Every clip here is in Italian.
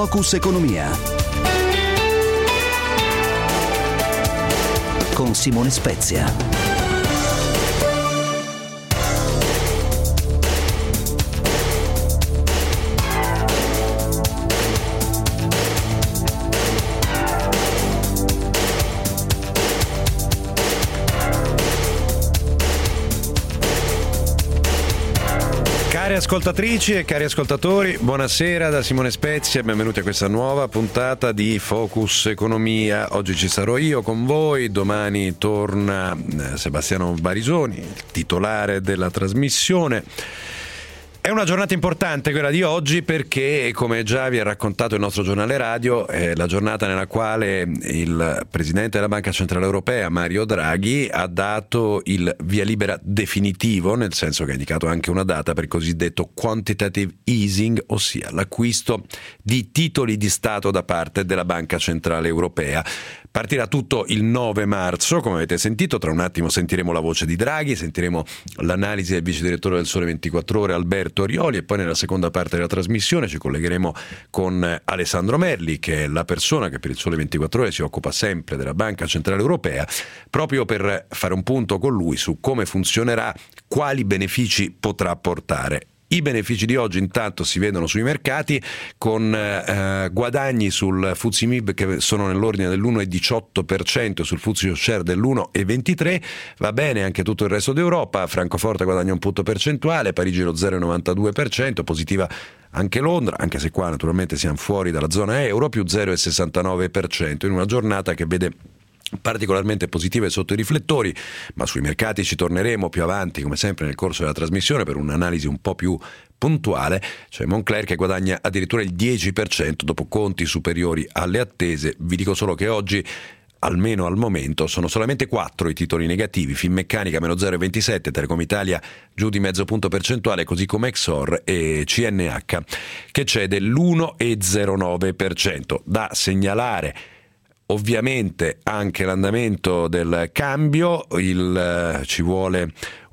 Focus Economia con Simone Spezia. Cari ascoltatrici e cari ascoltatori, buonasera da Simone Spezia e benvenuti a questa nuova puntata di Focus Economia. Oggi ci sarò io con voi, domani torna Sebastiano Barisoni, il titolare della trasmissione. È una giornata importante quella di oggi perché, come già vi ha raccontato il nostro giornale radio, è la giornata nella quale il Presidente della Banca Centrale Europea, Mario Draghi, ha dato il via libera definitivo, nel senso che ha indicato anche una data per il cosiddetto quantitative easing, ossia l'acquisto di titoli di Stato da parte della Banca Centrale Europea. Partirà tutto il 9 marzo, come avete sentito, tra un attimo sentiremo la voce di Draghi, sentiremo l'analisi del vice direttore del Sole 24 Ore Alberto Rioli e poi nella seconda parte della trasmissione ci collegheremo con Alessandro Merli, che è la persona che per il Sole 24 Ore si occupa sempre della Banca Centrale Europea, proprio per fare un punto con lui su come funzionerà, quali benefici potrà portare. I benefici di oggi intanto si vedono sui mercati con guadagni sul FTSE MIB che sono nell'ordine dell'1,18%, sul FTSE Share dell'1,23%, va bene anche tutto il resto d'Europa, Francoforte guadagna un punto percentuale, Parigi lo 0,92%, positiva anche Londra, anche se qua naturalmente siamo fuori dalla zona euro, più 0,69%, in una giornata che vede particolarmente positive sotto i riflettori, ma sui mercati ci torneremo più avanti, come sempre nel corso della trasmissione, per un'analisi un po' più puntuale. C'è Moncler che guadagna addirittura il 10% dopo conti superiori alle attese. Vi dico solo che oggi, almeno al momento, sono solamente 4 i titoli negativi: Finmeccanica meno 0,27, Telecom Italia giù di mezzo punto percentuale, così come Exor e CNH che cede l'1,09%. Da segnalare ovviamente anche l'andamento del cambio, ci vuole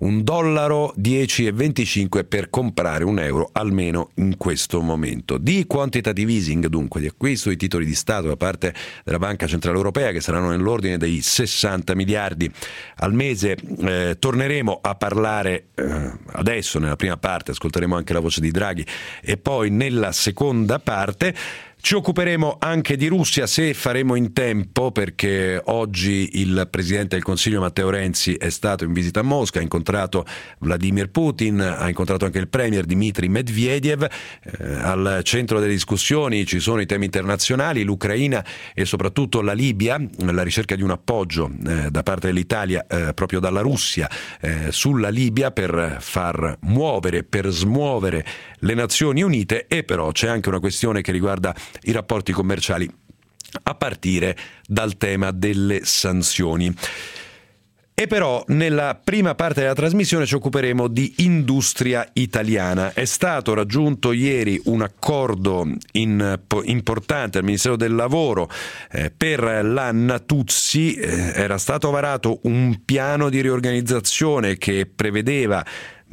$1,10,25 per comprare €1 almeno in questo momento. Di quantitative easing, dunque di acquisto di titoli di Stato da parte della Banca Centrale Europea, che saranno nell'ordine dei 60 miliardi al mese, torneremo a parlare adesso nella prima parte, ascolteremo anche la voce di Draghi e poi nella seconda parte ci occuperemo anche di Russia, se faremo in tempo, perché oggi il Presidente del Consiglio Matteo Renzi è stato in visita a Mosca, ha incontrato Vladimir Putin, ha incontrato anche il Premier Dmitry Medvedev. Al centro delle discussioni ci sono i temi internazionali, l'Ucraina e soprattutto la Libia, la ricerca di un appoggio da parte dell'Italia proprio dalla Russia sulla Libia per far muovere, per smuovere le Nazioni Unite, e però c'è anche una questione che riguarda i rapporti commerciali, a partire dal tema delle sanzioni. E però nella prima parte della trasmissione ci occuperemo di industria italiana. È stato raggiunto ieri un accordo importante al Ministero del Lavoro per la Natuzzi. Era stato varato un piano di riorganizzazione che prevedeva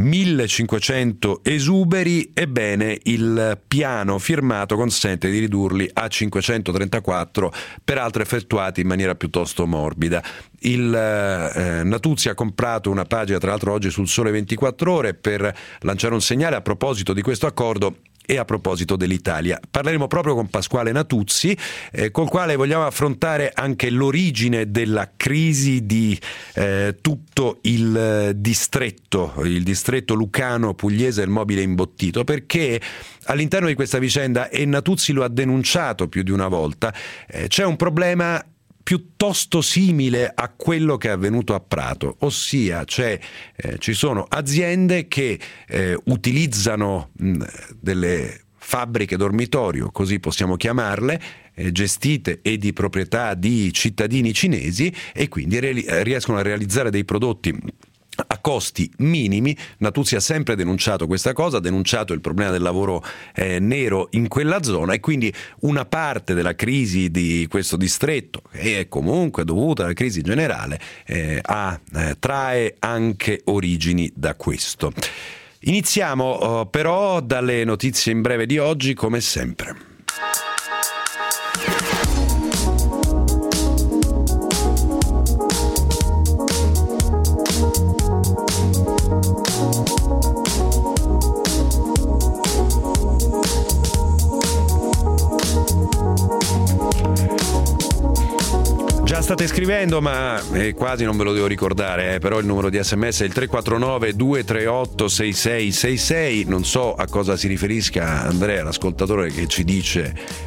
1500 esuberi. Ebbene, il piano firmato consente di ridurli a 534, peraltro effettuati in maniera piuttosto morbida. Il Natuzzi ha comprato una pagina, tra l'altro oggi sul Sole 24 Ore, per lanciare un segnale a proposito di questo accordo e a proposito dell'Italia. Parleremo proprio con Pasquale Natuzzi, col quale vogliamo affrontare anche l'origine della crisi di tutto il distretto lucano pugliese del mobile imbottito, perché all'interno di questa vicenda, e Natuzzi lo ha denunciato più di una volta, c'è un problema piuttosto simile a quello che è avvenuto a Prato, ossia ci sono aziende che utilizzano delle fabbriche dormitorio, così possiamo chiamarle, gestite e di proprietà di cittadini cinesi, e quindi riescono a realizzare dei prodotti a costi minimi. Natuzzi ha sempre denunciato questa cosa, ha denunciato il problema del lavoro nero in quella zona, e quindi una parte della crisi di questo distretto, che è comunque dovuta alla crisi generale, trae anche origini da questo. Iniziamo però dalle notizie in breve di oggi, come sempre. scrivendo, ma quasi non ve lo devo ricordare, però il numero di SMS è il 349 238 6666. Non so a cosa si riferisca Andrea, l'ascoltatore che ci dice: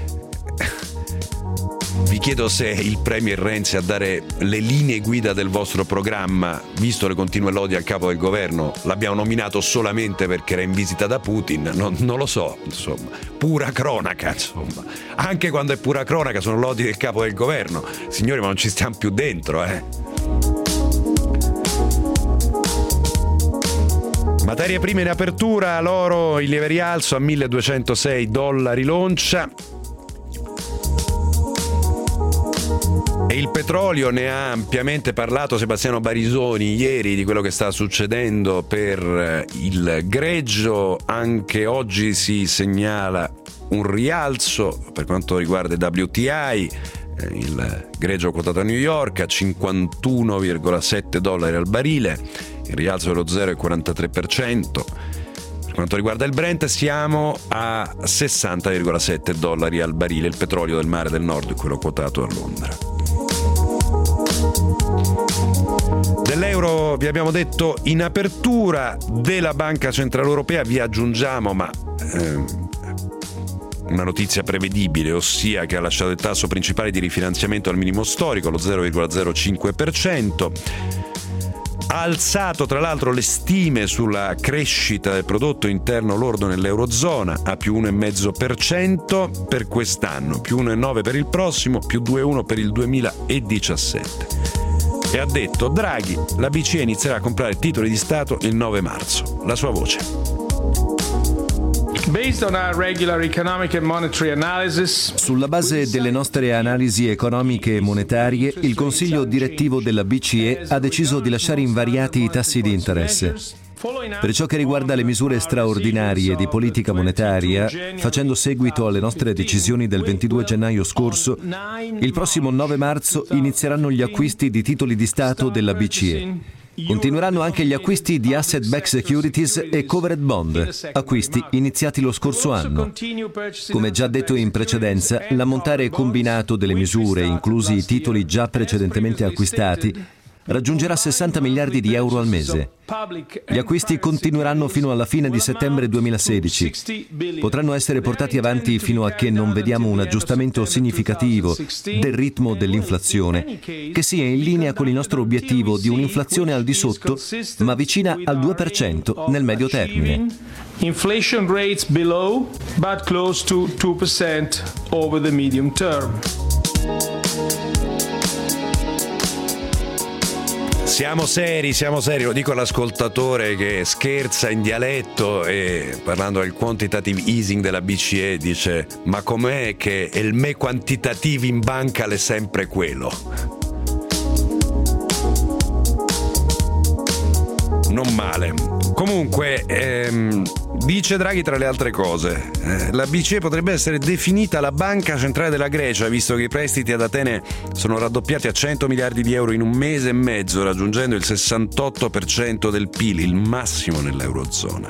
vi chiedo se il premier Renzi a dare le linee guida del vostro programma, visto le continue lodi al capo del governo, l'abbiamo nominato solamente perché era in visita da Putin. Non lo so, insomma, pura cronaca, insomma. Anche quando è pura cronaca sono lodi del capo del governo. Signori, ma non ci stiamo più dentro, Materie prime in apertura, l'oro in lieve rialzo a $1.206 l'oncia. E il petrolio, ne ha ampiamente parlato Sebastiano Barisoni ieri di quello che sta succedendo per il greggio. Anche oggi si segnala un rialzo per quanto riguarda il WTI, il greggio quotato a New York a $51,7 al barile, il rialzo dello 0,43%. Per quanto riguarda il Brent siamo a $60,7 al barile, il petrolio del Mare del Nord, quello quotato a Londra. Dell'euro vi abbiamo detto in apertura, della Banca Centrale Europea vi aggiungiamo una notizia prevedibile, ossia che ha lasciato il tasso principale di rifinanziamento al minimo storico, lo 0,05%. Ha alzato tra l'altro le stime sulla crescita del prodotto interno lordo nell'Eurozona a più 1,5% per quest'anno, più 1,9% per il prossimo, più 2,1% per il 2017. E ha detto: Draghi, la BCE inizierà a comprare titoli di Stato il 9 marzo. La sua voce. Sulla base delle nostre analisi economiche e monetarie, il Consiglio direttivo della BCE ha deciso di lasciare invariati i tassi di interesse. Per ciò che riguarda le misure straordinarie di politica monetaria, facendo seguito alle nostre decisioni del 22 gennaio scorso, il prossimo 9 marzo inizieranno gli acquisti di titoli di Stato della BCE. Continueranno anche gli acquisti di asset-backed securities e covered bond, acquisti iniziati lo scorso anno. Come già detto in precedenza, l'ammontare combinato delle misure, inclusi i titoli già precedentemente acquistati, raggiungerà 60 miliardi di euro al mese. Gli acquisti continueranno fino alla fine di settembre 2016. Potranno essere portati avanti fino a che non vediamo un aggiustamento significativo del ritmo dell'inflazione, che sia in linea con il nostro obiettivo di un'inflazione al di sotto, ma vicina al 2% nel medio termine. Inflation rates below, but close to 2% over the medium term. Siamo seri, lo dico all'ascoltatore che scherza in dialetto e parlando del quantitative easing della BCE dice: ma com'è che il me quantitativo in banca è sempre quello? Non male. Comunque, dice Draghi tra le altre cose, la BCE potrebbe essere definita la banca centrale della Grecia, visto che i prestiti ad Atene sono raddoppiati a 100 miliardi di euro in un mese e mezzo, raggiungendo il 68% del PIL, il massimo nell'Eurozona.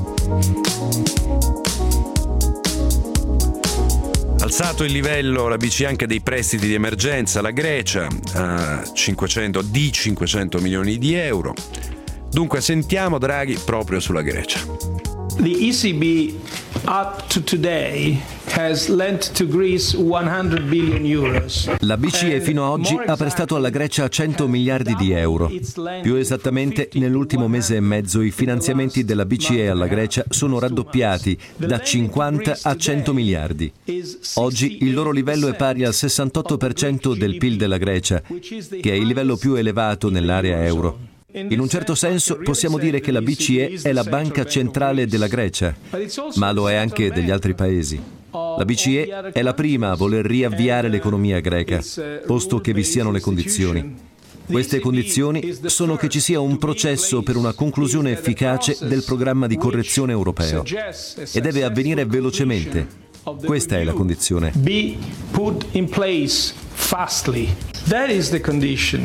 Alzato il livello la BCE anche dei prestiti di emergenza alla Grecia a 500 milioni di euro. Dunque sentiamo Draghi proprio sulla Grecia. The ECB up to today has lent to Greece 100 billion euros. La BCE fino ad oggi ha prestato alla Grecia 100 miliardi di euro. Più esattamente, nell'ultimo mese e mezzo i finanziamenti della BCE alla Grecia sono raddoppiati da 50 a 100 miliardi. Oggi il loro livello è pari al 68% del PIL della Grecia, che è il livello più elevato nell'area euro. In un certo senso possiamo dire che la BCE è la banca centrale della Grecia, ma lo è anche degli altri paesi. La BCE è la prima a voler riavviare l'economia greca, posto che vi siano le condizioni. Queste condizioni sono che ci sia un processo per una conclusione efficace del programma di correzione europeo e deve avvenire velocemente. Questa è la condizione. Be put in place fastly. That is the condition.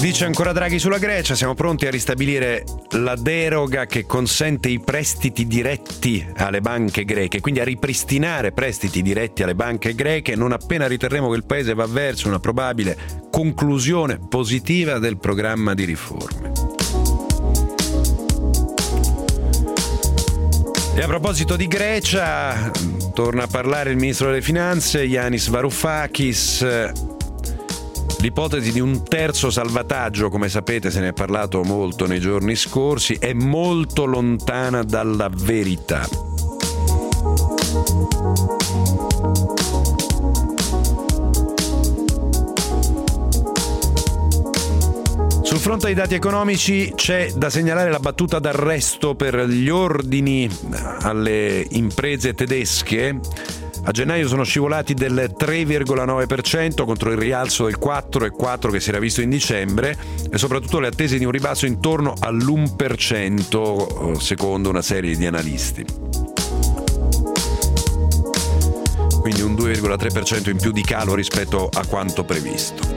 Dice ancora Draghi sulla Grecia: siamo pronti a ristabilire la deroga che consente i prestiti diretti alle banche greche, quindi a ripristinare prestiti diretti alle banche greche non appena riterremo che il paese va verso una probabile conclusione positiva del programma di riforme. E a proposito di Grecia, torna a parlare il ministro delle Finanze, Yanis Varoufakis. L'ipotesi di un terzo salvataggio, come sapete, se ne è parlato molto nei giorni scorsi, è molto lontana dalla verità. Sul fronte dei dati economici c'è da segnalare la battuta d'arresto per gli ordini alle imprese tedesche. A gennaio sono scivolati del 3,9% contro il rialzo del 4,4% che si era visto in dicembre, e soprattutto le attese di un ribasso intorno all'1% secondo una serie di analisti. Quindi un 2,3% in più di calo rispetto a quanto previsto.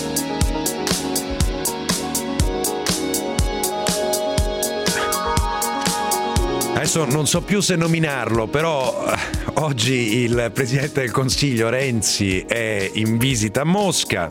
Adesso non so più se nominarlo, però oggi il Presidente del Consiglio Renzi è in visita a Mosca.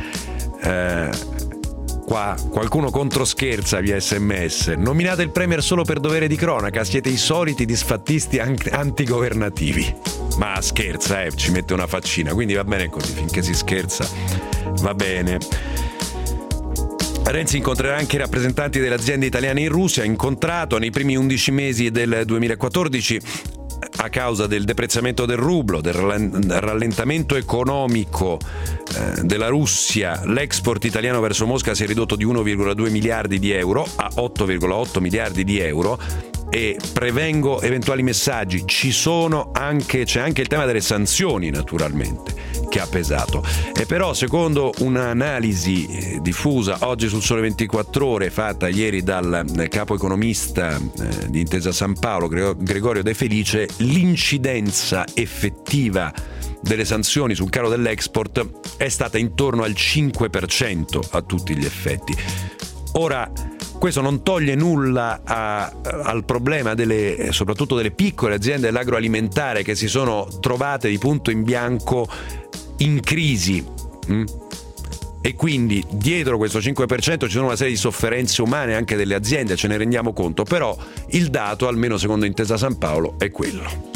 Qua qualcuno controscherza via SMS. Nominate il Premier solo per dovere di cronaca, siete i soliti disfattisti antigovernativi. Ma scherza, ci mette una faccina, quindi va bene così, finché si scherza va bene. Renzi incontrerà anche i rappresentanti delle aziende italiane in Russia. Ha incontrato nei primi 11 mesi del 2014, a causa del deprezzamento del rublo, del rallentamento economico della Russia, l'export italiano verso Mosca si è ridotto di 1,2 miliardi di euro a 8,8 miliardi di euro. E prevengo eventuali messaggi, c'è anche il tema delle sanzioni, naturalmente, che ha pesato. E però, secondo un'analisi diffusa oggi sul Sole 24 Ore, fatta ieri dal capo economista di Intesa San Paolo, Gregorio De Felice, l'incidenza effettiva delle sanzioni sul calo dell'export è stata intorno al 5% a tutti gli effetti. Ora, questo non toglie nulla al problema soprattutto delle piccole aziende dell'agroalimentare che si sono trovate di punto in bianco in crisi. E quindi dietro questo 5% ci sono una serie di sofferenze umane anche delle aziende, ce ne rendiamo conto, però il dato, almeno secondo Intesa San Paolo, è quello.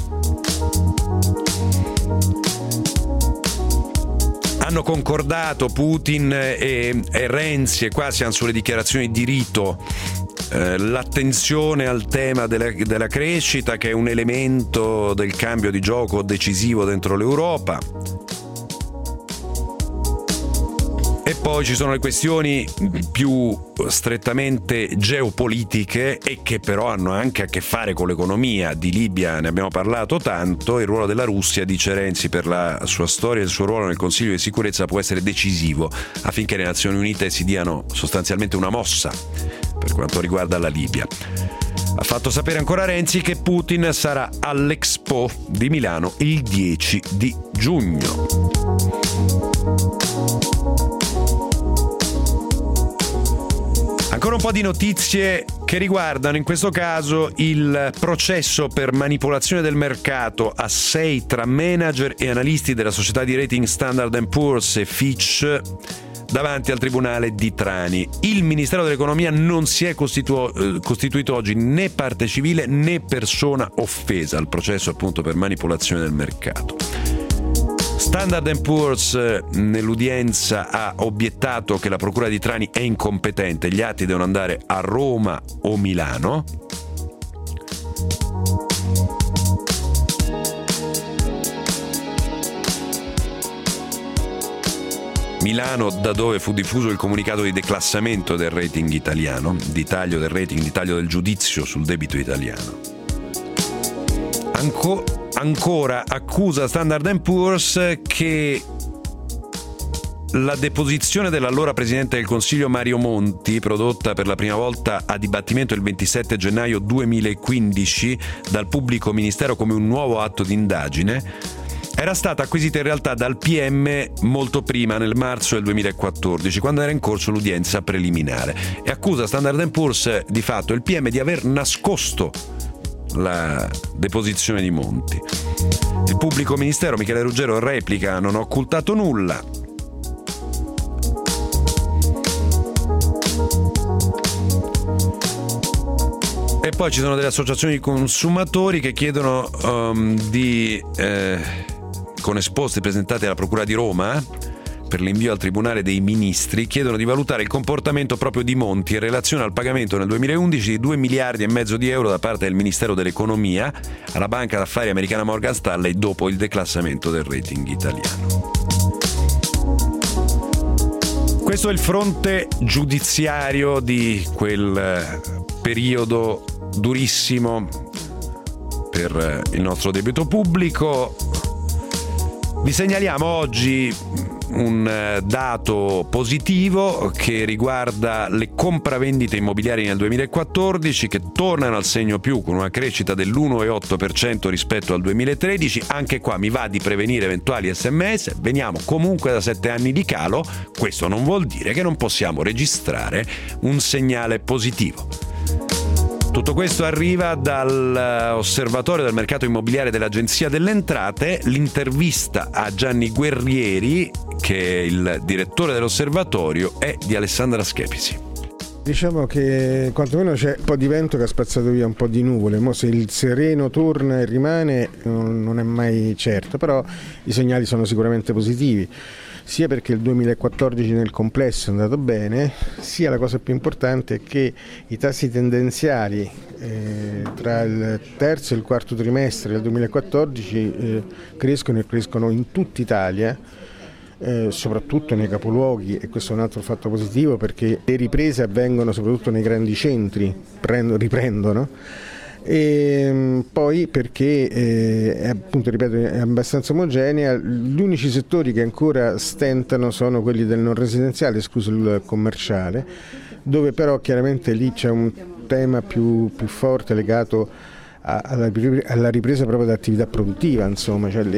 Hanno concordato Putin e Renzi, e qua siamo sulle dichiarazioni di rito, l'attenzione al tema della crescita, che è un elemento del cambio di gioco decisivo dentro l'Europa. E poi ci sono le questioni più strettamente geopolitiche e che però hanno anche a che fare con l'economia. Di Libia ne abbiamo parlato tanto, il ruolo della Russia, dice Renzi, per la sua storia e il suo ruolo nel Consiglio di sicurezza può essere decisivo affinché le Nazioni Unite si diano sostanzialmente una mossa per quanto riguarda la Libia. Ha fatto sapere ancora Renzi che Putin sarà all'Expo di Milano il 10 di giugno. Ancora un po' di notizie che riguardano in questo caso il processo per manipolazione del mercato a 6 tra manager e analisti della società di rating Standard & Poor's e Fitch davanti al Tribunale di Trani. Il Ministero dell'Economia non si è costituito oggi né parte civile né persona offesa al processo appunto per manipolazione del mercato. Standard & Poor's nell'udienza ha obiettato che la Procura di Trani è incompetente, gli atti devono andare a Roma o Milano. Milano, da dove fu diffuso il comunicato di declassamento del rating italiano, di taglio del rating, di taglio del giudizio sul debito italiano. Ancora accusa Standard & Poor's che la deposizione dell'allora Presidente del Consiglio Mario Monti, prodotta per la prima volta a dibattimento il 27 gennaio 2015 dal pubblico ministero come un nuovo atto di indagine, era stata acquisita in realtà dal PM molto prima, nel marzo del 2014, quando era in corso l'udienza preliminare, e accusa Standard & Poor's di fatto il PM di aver nascosto la deposizione di Monti. Il pubblico ministero Michele Ruggero replica: non ho occultato nulla. E poi ci sono delle associazioni di consumatori che chiedono con esposti presentati alla Procura di Roma per l'invio al Tribunale dei Ministri, chiedono di valutare il comportamento proprio di Monti in relazione al pagamento nel 2011 di 2,5 miliardi di euro da parte del Ministero dell'Economia alla banca d'affari americana Morgan Stanley dopo il declassamento del rating italiano. Questo è il fronte giudiziario di quel periodo durissimo per il nostro debito pubblico. Vi segnaliamo oggi un dato positivo che riguarda le compravendite immobiliari nel 2014, che tornano al segno più con una crescita dell'1,8% rispetto al 2013. Anche qua mi va di prevenire eventuali SMS, veniamo comunque da 7 anni di calo, questo non vuol dire che non possiamo registrare un segnale positivo. Tutto questo arriva dall'osservatorio del mercato immobiliare dell'Agenzia delle Entrate. L'intervista a Gianni Guerrieri, che è il direttore dell'osservatorio, è di Alessandra Schepisi. Diciamo che quantomeno c'è un po' di vento che ha spazzato via un po' di nuvole. Mo se il sereno torna e rimane non è mai certo, però i segnali sono sicuramente positivi, sia perché il 2014 nel complesso è andato bene, sia la cosa più importante è che i tassi tendenziali tra il terzo e il quarto trimestre del 2014 crescono in tutta Italia, soprattutto nei capoluoghi, e questo è un altro fatto positivo perché le riprese avvengono soprattutto nei grandi centri, riprendono. E poi perché appunto, ripeto, è abbastanza omogenea. Gli unici settori che ancora stentano sono quelli del non residenziale, escluso il commerciale, dove però chiaramente lì c'è un tema più forte legato alla ripresa proprio dell'attività produttiva, insomma, cioè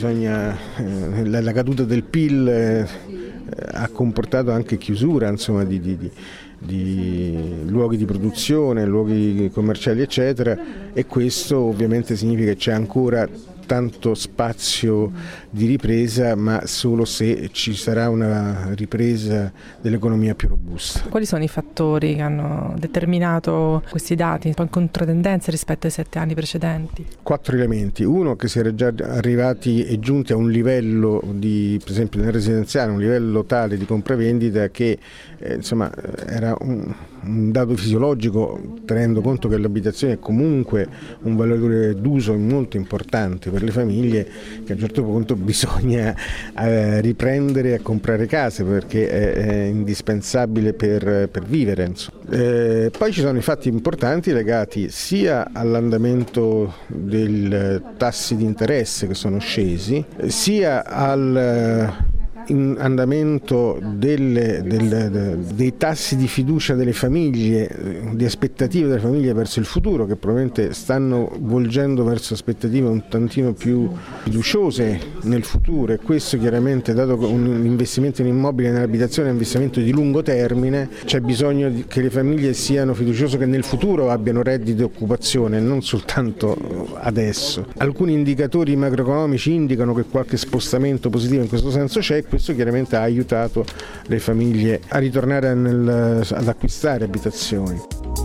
la caduta del PIL ha comportato anche chiusura, insomma, di luoghi di produzione, luoghi commerciali eccetera, e questo ovviamente significa che c'è ancora tanto spazio di ripresa, ma solo se ci sarà una ripresa dell'economia più robusta. Quali sono i fattori che hanno determinato questi dati, un po' in controtendenza rispetto ai 7 anni precedenti? 4 elementi. Uno, che si era già arrivati e giunti a un livello per esempio nel residenziale, un livello tale di compravendita che insomma era un dato fisiologico, tenendo conto che l'abitazione è comunque un valore d'uso molto importante per le famiglie, che a un certo punto bisogna riprendere a comprare case perché è indispensabile per vivere. Poi ci sono i fatti importanti legati sia all'andamento dei tassi di interesse che sono scesi, sia al andamento dei tassi di fiducia delle famiglie, di aspettative delle famiglie verso il futuro, che probabilmente stanno volgendo verso aspettative un tantino più fiduciose nel futuro, e questo chiaramente, dato che un investimento in immobile, nell'abitazione è un investimento di lungo termine, c'è bisogno che le famiglie siano fiduciose che nel futuro abbiano reddito e occupazione, non soltanto adesso. Alcuni indicatori macroeconomici indicano che qualche spostamento positivo in questo senso c'è. Questo chiaramente ha aiutato le famiglie a ritornare ad acquistare abitazioni.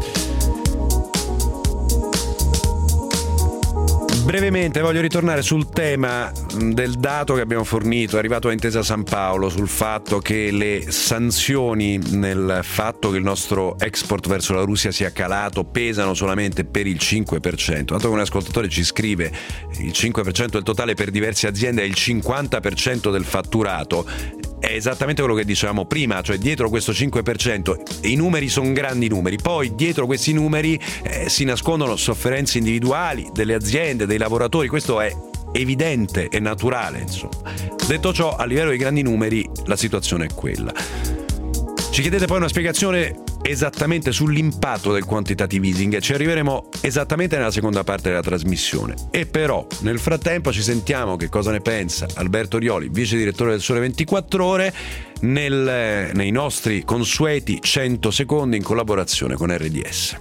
Brevemente voglio ritornare sul tema del dato che abbiamo fornito, è arrivato a Intesa San Paolo, sul fatto che le sanzioni nel fatto che il nostro export verso la Russia sia calato pesano solamente per il 5%. Tanto che un ascoltatore ci scrive: il 5% del totale per diverse aziende è il 50% del fatturato. È esattamente quello che dicevamo prima, cioè dietro questo 5% i numeri sono grandi numeri, poi dietro questi numeri si nascondono sofferenze individuali delle aziende, dei lavoratori, questo è evidente e naturale, insomma. Detto ciò, a livello di grandi numeri la situazione è quella. Ci chiedete poi una spiegazione esattamente sull'impatto del quantitative easing. Ci arriveremo esattamente nella seconda parte della trasmissione. E però, nel frattempo, ci sentiamo che cosa ne pensa Alberto Orioli, vice direttore del Sole 24 Ore, nei nostri consueti 100 secondi in collaborazione con RDS.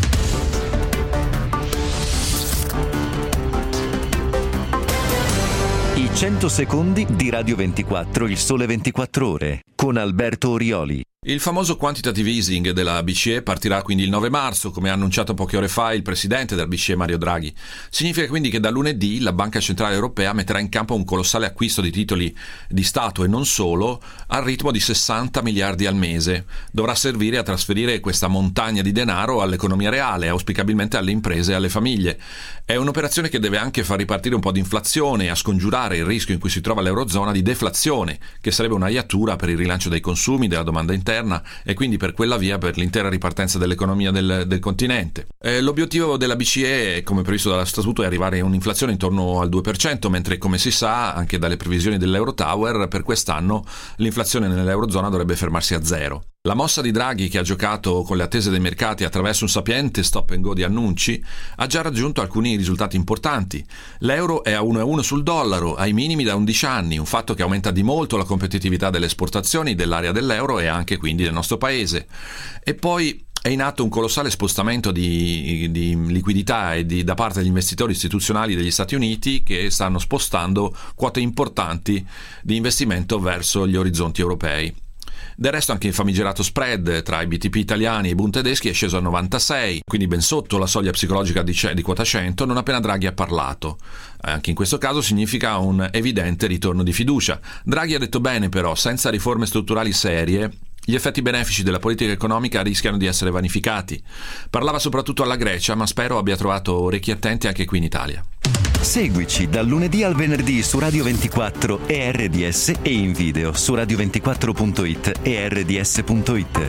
I 100 secondi di Radio 24, il Sole 24 Ore, con Alberto Orioli. Il famoso quantitative easing della BCE partirà quindi il 9 marzo, come ha annunciato poche ore fa il presidente del BCE Mario Draghi. Significa quindi che da lunedì la Banca Centrale Europea metterà in campo un colossale acquisto di titoli di Stato e non solo, al ritmo di 60 miliardi al mese. Dovrà servire a trasferire questa montagna di denaro all'economia reale, auspicabilmente alle imprese e alle famiglie. È un'operazione che deve anche far ripartire un po' di inflazione e a scongiurare il rischio in cui si trova l'Eurozona di deflazione, che sarebbe una iatura per il rilancio dei consumi, della domanda interna e quindi per quella via per l'intera ripartenza dell'economia del continente. L'obiettivo della BCE, come previsto dallo statuto, è arrivare a un'inflazione intorno al 2%, mentre, come si sa anche dalle previsioni dell'Eurotower, per quest'anno l'inflazione nell'Eurozona dovrebbe fermarsi a zero. La mossa di Draghi, che ha giocato con le attese dei mercati attraverso un sapiente stop and go di annunci, ha già raggiunto alcuni risultati importanti. L'euro è a 1,1 sul dollaro, ai minimi da 11 anni, un fatto che aumenta di molto la competitività delle esportazioni dell'area dell'euro e anche quindi del nostro paese. E poi è in atto un colossale spostamento di liquidità da parte degli investitori istituzionali degli Stati Uniti, che stanno spostando quote importanti di investimento verso gli orizzonti europei. Del resto anche il famigerato spread tra i BTP italiani e i Bund tedeschi è sceso a 96, quindi ben sotto la soglia psicologica di quota 100 non appena Draghi ha parlato. Anche in questo caso significa un evidente ritorno di fiducia. Draghi ha detto bene però, senza riforme strutturali serie gli effetti benefici della politica economica rischiano di essere vanificati. Parlava soprattutto alla Grecia, ma spero abbia trovato orecchi attenti anche qui in Italia. Seguici dal lunedì al venerdì su Radio 24 e RDS e in video su radio24.it e rds.it.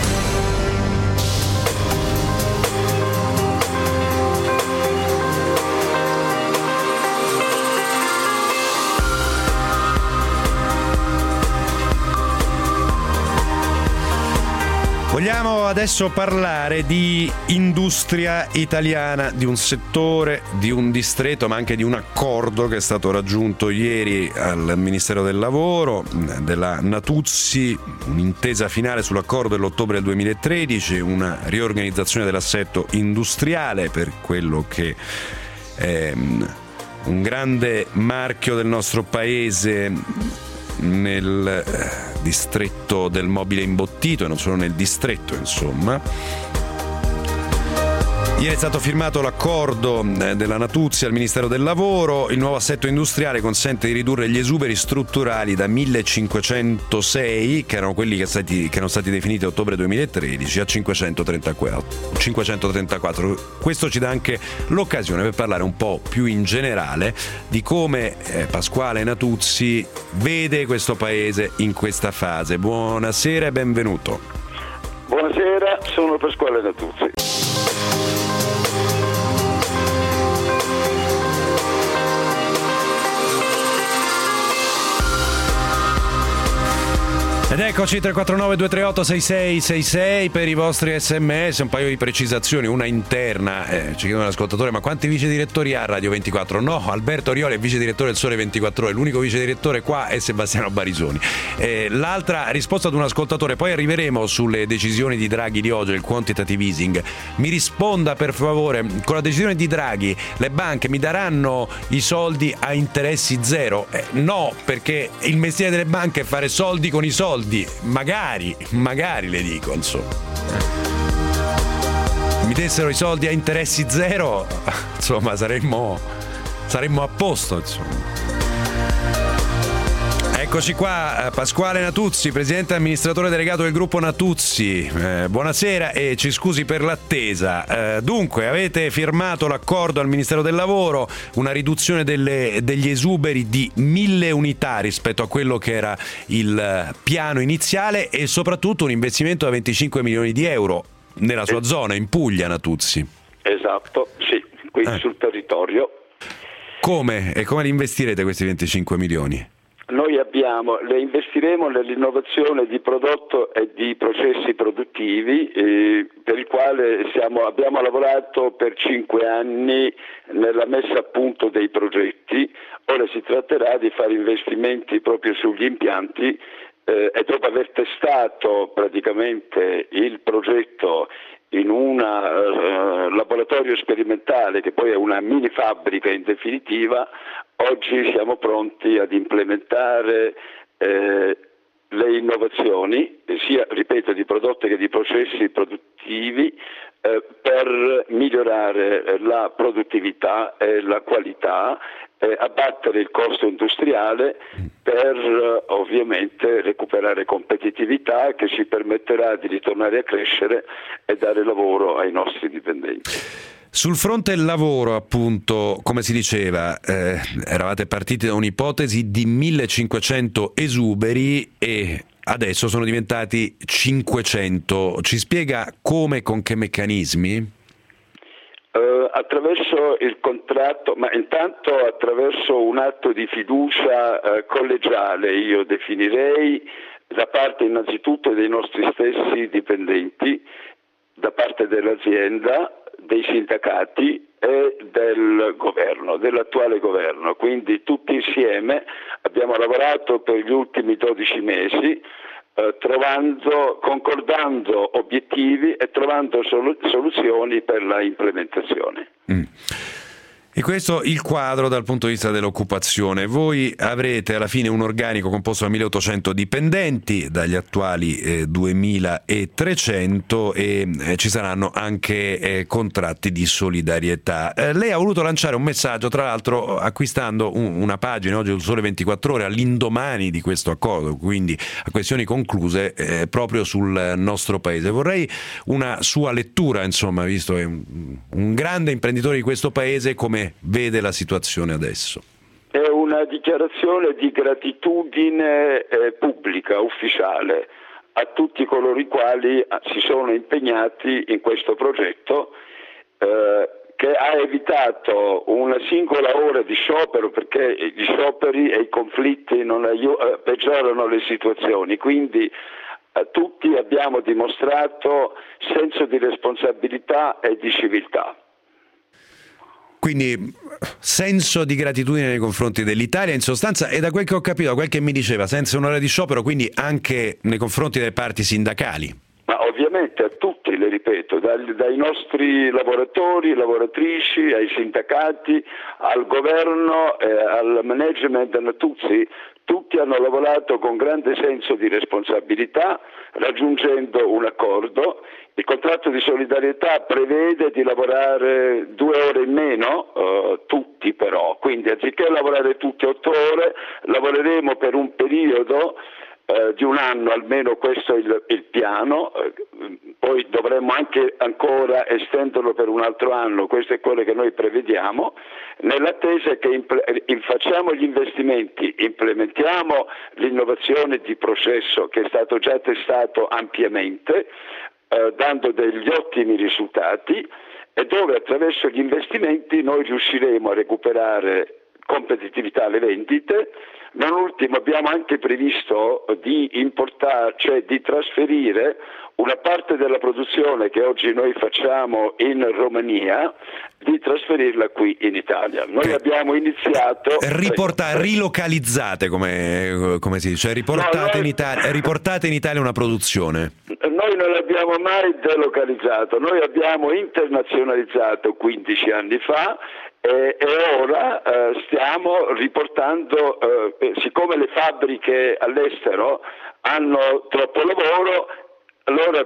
Vogliamo adesso parlare di industria italiana, di un settore, di un distretto, ma anche di un accordo che è stato raggiunto ieri al Ministero del Lavoro, della Natuzzi, un'intesa finale sull'accordo dell'ottobre del 2013, una riorganizzazione dell'assetto industriale per quello che è un grande marchio del nostro paese nel distretto del mobile imbottito e non solo nel distretto, insomma. Ieri è stato firmato l'accordo della Natuzzi al Ministero del Lavoro. Il nuovo assetto industriale consente di ridurre gli esuberi strutturali da 1506, che erano quelli che erano stati definiti a ottobre 2013, a 534. Questo ci dà anche l'occasione per parlare un po' più in generale di come Pasquale Natuzzi vede questo paese in questa fase. Buonasera e benvenuto. Buonasera, sono Pasquale Natuzzi. Ed eccoci 349-238-6666 per i vostri sms, un paio di precisazioni, una interna, ci chiedono l'ascoltatore, ma quanti vice direttori ha Radio 24? No, Alberto Orioli è vice direttore del Sole 24 Ore, l'unico vice direttore qua è Sebastiano Barisoni. L'altra risposta ad un ascoltatore, poi arriveremo sulle decisioni di Draghi di oggi, il quantitative easing. Mi risponda per favore, con la decisione di Draghi le banche mi daranno i soldi a interessi zero? No, perché il mestiere delle banche è fare soldi con i soldi. Magari le dico, insomma. Mi dessero i soldi a interessi zero, insomma, saremmo a posto, insomma. Eccoci qua, Pasquale Natuzzi, presidente e amministratore delegato del gruppo Natuzzi. Buonasera e ci scusi per l'attesa. Dunque, avete firmato l'accordo al Ministero del Lavoro, una riduzione degli esuberi di 1000 unità rispetto a quello che era il piano iniziale e soprattutto un investimento da 25 milioni di euro nella sua zona, in Puglia, Natuzzi. Esatto, sì, qui sul territorio. Come? E come li investirete questi 25 milioni? Noi le investiremo nell'innovazione di prodotto e di processi produttivi, per il quale abbiamo lavorato per 5 anni nella messa a punto dei progetti. Ora si tratterà di fare investimenti proprio sugli impianti, e dopo aver testato praticamente il progetto in un laboratorio sperimentale, che poi è una mini fabbrica in definitiva, oggi siamo pronti ad implementare le innovazioni, sia, ripeto, di prodotti che di processi produttivi, per migliorare la produttività e la qualità, abbattere il costo industriale, per ovviamente recuperare competitività che ci permetterà di ritornare a crescere e dare lavoro ai nostri dipendenti. Sul fronte del lavoro, appunto, come si diceva, eravate partiti da un'ipotesi di 1500 esuberi e adesso sono diventati 500. Ci spiega come e con che meccanismi? Attraverso il contratto, ma intanto attraverso un atto di fiducia collegiale, io definirei, da parte innanzitutto dei nostri stessi dipendenti, da parte dell'azienda, dei sindacati e del governo, dell'attuale governo. Quindi tutti insieme abbiamo lavorato per gli ultimi 12 mesi, concordando obiettivi e trovando soluzioni per la implementazione. E questo il quadro dal punto di vista dell'occupazione. Voi avrete alla fine un organico composto da 1800 dipendenti, dagli attuali 2300, e ci saranno anche contratti di solidarietà. Lei ha voluto lanciare un messaggio, tra l'altro acquistando una pagina oggi sul Sole 24 Ore all'indomani di questo accordo, quindi a questioni concluse, proprio sul nostro paese. Vorrei una sua lettura, insomma, visto che è un grande imprenditore di questo paese, come vede la situazione adesso. È una dichiarazione di gratitudine pubblica, ufficiale, a tutti coloro i quali si sono impegnati in questo progetto, che ha evitato una singola ora di sciopero, perché gli scioperi e i conflitti peggiorano le situazioni. Quindi tutti abbiamo dimostrato senso di responsabilità e di civiltà. Quindi senso di gratitudine nei confronti dell'Italia, in sostanza, e da quel che ho capito, da quel che mi diceva, senza un'ora di sciopero, quindi anche nei confronti delle parti sindacali. Ma ovviamente a tutti, le ripeto, dai nostri lavoratori, lavoratrici, ai sindacati, al governo, al management Natuzzi, tutti hanno lavorato con grande senso di responsabilità, raggiungendo un accordo. Il contratto di solidarietà prevede di lavorare 2 ore in meno, tutti però, quindi anziché lavorare tutti 8 ore, lavoreremo per un periodo di 1 anno, almeno questo è il piano, poi dovremmo anche ancora estenderlo per un altro anno, questo è quello che noi prevediamo, nell'attesa che facciamo gli investimenti, implementiamo l'innovazione di processo che è stato già testato ampiamente, dando degli ottimi risultati, e dove attraverso gli investimenti noi riusciremo a recuperare competitività alle vendite. Non ultimo abbiamo anche previsto di importare, cioè di trasferire una parte della produzione che oggi noi facciamo in Romania, di trasferirla qui in Italia. Noi abbiamo iniziato... Rilocalizzate, come si dice, riportate in Italia una produzione. Noi non l'abbiamo mai delocalizzato, noi abbiamo internazionalizzato 15 anni fa e ora stiamo riportando, siccome le fabbriche all'estero hanno troppo lavoro, allora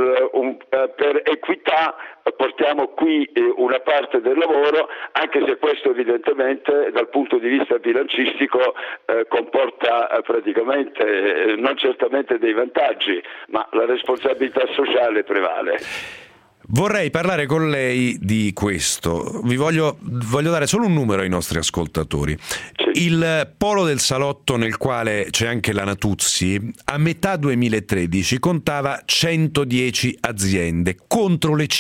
per equità portiamo qui una parte del lavoro, anche se questo evidentemente dal punto di vista bilancistico comporta praticamente non certamente dei vantaggi, ma la responsabilità sociale prevale. Vorrei parlare con lei di questo. Vi voglio dare solo un numero ai nostri ascoltatori. Sì. Il polo del salotto, nel quale c'è anche la Natuzzi, a metà 2013 contava 110 aziende contro le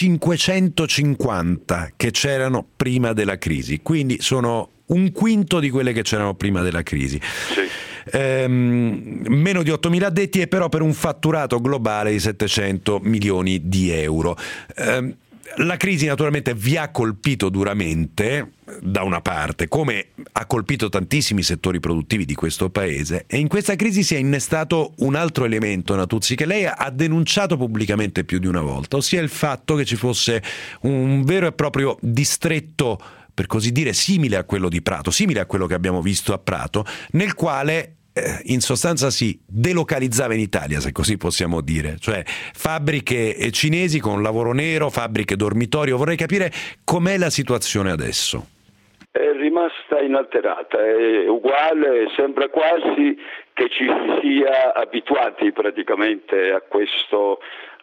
550 che c'erano prima della crisi. Quindi sono un quinto di quelle che c'erano prima della crisi. Sì. meno di 8.000 addetti e però per un fatturato globale di 700 milioni di euro. La crisi naturalmente vi ha colpito duramente, da una parte, come ha colpito tantissimi settori produttivi di questo paese, e in questa crisi si è innestato un altro elemento, Natuzzi, che lei ha denunciato pubblicamente più di una volta, ossia il fatto che ci fosse un vero e proprio distretto, per così dire, simile a quello di Prato, simile a quello che abbiamo visto a Prato, nel quale in sostanza si delocalizzava in Italia, se così possiamo dire, cioè fabbriche cinesi con lavoro nero, fabbriche dormitorio. Vorrei capire com'è la situazione adesso. È rimasta inalterata, è uguale, sembra quasi che ci si sia abituati praticamente a questo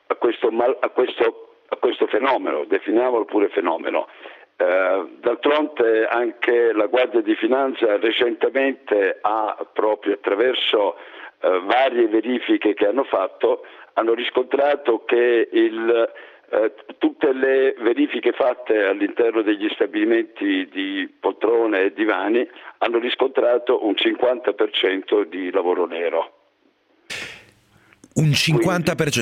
fenomeno, definiamolo pure fenomeno. D'altronde anche la Guardia di Finanza recentemente proprio attraverso varie verifiche che hanno fatto, hanno riscontrato che tutte le verifiche fatte all'interno degli stabilimenti di poltrone e divani hanno riscontrato un 50% di lavoro nero. Un 50%,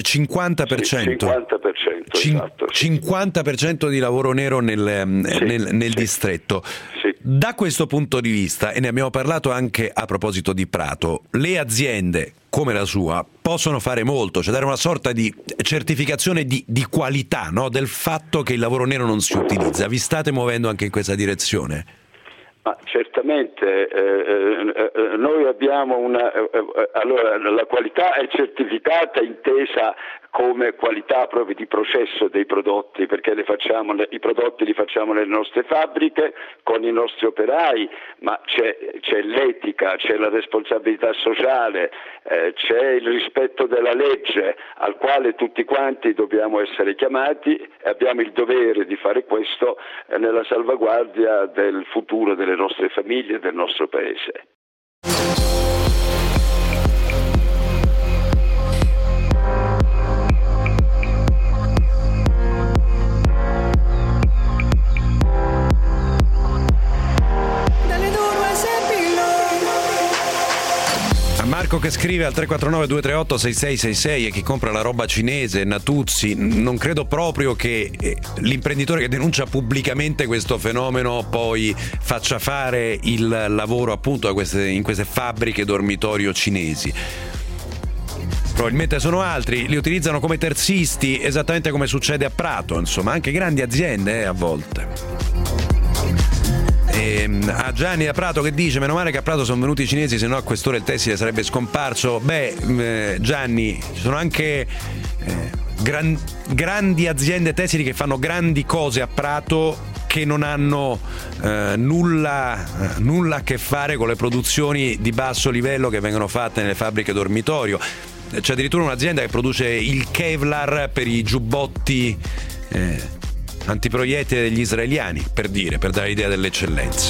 50%, esatto, 50% di lavoro nero nel distretto. Sì. Da questo punto di vista, e ne abbiamo parlato anche a proposito di Prato, le aziende come la sua possono fare molto, cioè dare una sorta di certificazione di qualità, no? Del fatto che il lavoro nero non si utilizza. Vi state muovendo anche in questa direzione? Ma certamente noi abbiamo allora la qualità è certificata, intesa come qualità proprio di processo dei prodotti, perché i prodotti li facciamo nelle nostre fabbriche con i nostri operai, ma c'è l'etica, c'è la responsabilità sociale, c'è il rispetto della legge al quale tutti quanti dobbiamo essere chiamati e abbiamo il dovere di fare questo nella salvaguardia del futuro delle nostre famiglie e del nostro paese. Marco che scrive al 349-238-6666 e chi compra la roba cinese, Natuzzi, non credo proprio che l'imprenditore che denuncia pubblicamente questo fenomeno poi faccia fare il lavoro appunto in queste fabbriche dormitorio cinesi. Probabilmente sono altri, li utilizzano come terzisti, esattamente come succede a Prato, insomma, anche grandi aziende a volte. A Gianni da Prato che dice: meno male che a Prato sono venuti i cinesi, se no a quest'ora il tessile sarebbe scomparso. Gianni, ci sono anche grandi aziende tessili che fanno grandi cose a Prato che non hanno nulla a che fare con le produzioni di basso livello che vengono fatte nelle fabbriche dormitorio. C'è addirittura un'azienda che produce il Kevlar per i giubbotti antiproiettili degli israeliani, per dare l'idea dell'eccellenza.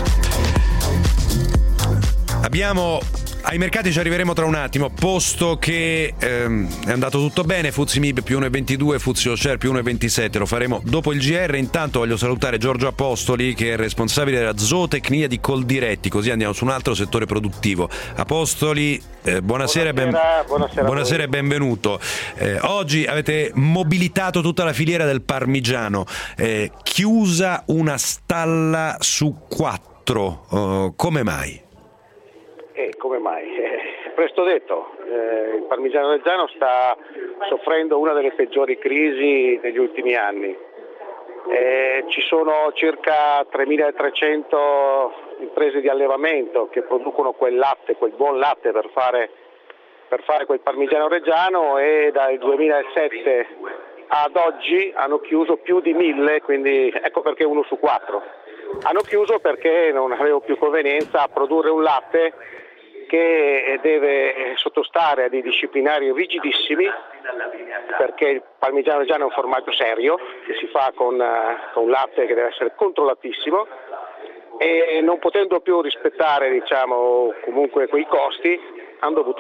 Ai mercati ci arriveremo tra un attimo, posto che è andato tutto bene, FTSE MIB più 1,22, FTSE All-Share più 1,27, lo faremo dopo il GR. Intanto voglio salutare Giorgio Apostoli, che è responsabile della zootecnia di Coldiretti, così andiamo su un altro settore produttivo. Apostoli, buonasera e benvenuto. Oggi avete mobilitato tutta la filiera del parmigiano, chiusa una stalla su 4, come mai? Come mai? Presto detto, il parmigiano reggiano sta soffrendo una delle peggiori crisi degli ultimi anni. Ci sono circa 3.300 imprese di allevamento che producono quel buon latte per fare quel parmigiano reggiano, e dal 2007 ad oggi hanno chiuso più di 1.000, quindi ecco perché 1 su 4. Hanno chiuso perché non avevo più convenienza a produrre un latte che deve sottostare a dei disciplinari rigidissimi, perché il parmigiano reggiano è un formaggio serio che si fa con un latte che deve essere controllatissimo, e non potendo più rispettare comunque quei costi hanno dovuto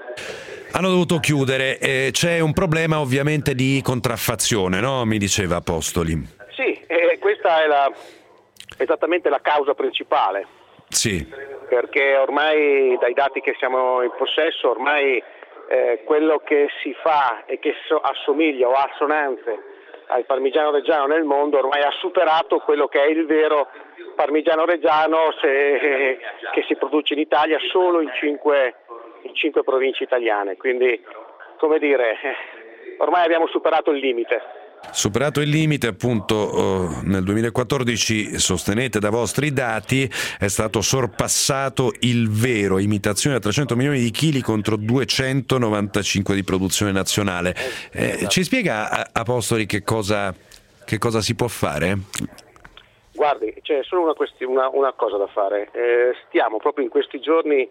chiudere. C'è un problema ovviamente di contraffazione, no? Mi diceva Apostoli. Sì, questa è esattamente la causa principale. Sì. Perché ormai dai dati che siamo in possesso, ormai quello che si fa e che assomiglia o ha assonanze al parmigiano reggiano nel mondo ormai ha superato quello che è il vero parmigiano reggiano che si produce in Italia solo in 5 province italiane, quindi come dire, ormai abbiamo superato il limite. Superato il limite, appunto, nel 2014, sostenete da vostri dati, è stato sorpassato il vero, imitazione a 300 milioni di chili contro 295 di produzione nazionale. Ci spiega, Apostoli, che cosa si può fare? Guardi, c'è solo una cosa da fare. Stiamo proprio in questi giorni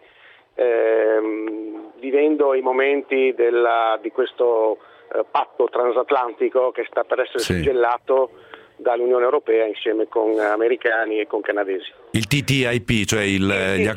vivendo i momenti di questo patto transatlantico che sta per essere suggellato dall'Unione Europea insieme con americani e con canadesi. Il TTIP, cioè gli